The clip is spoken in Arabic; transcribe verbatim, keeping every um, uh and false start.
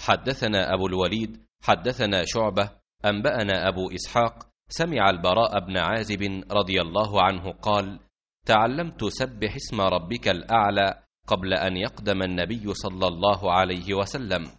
حدثنا أبو الوليد حدثنا شعبة أنبأنا أبو إسحاق سمع البراء بن عازب رضي الله عنه قال: تعلمت سبح اسم ربك الأعلى قبل أن يقدم النبي صلى الله عليه وسلم،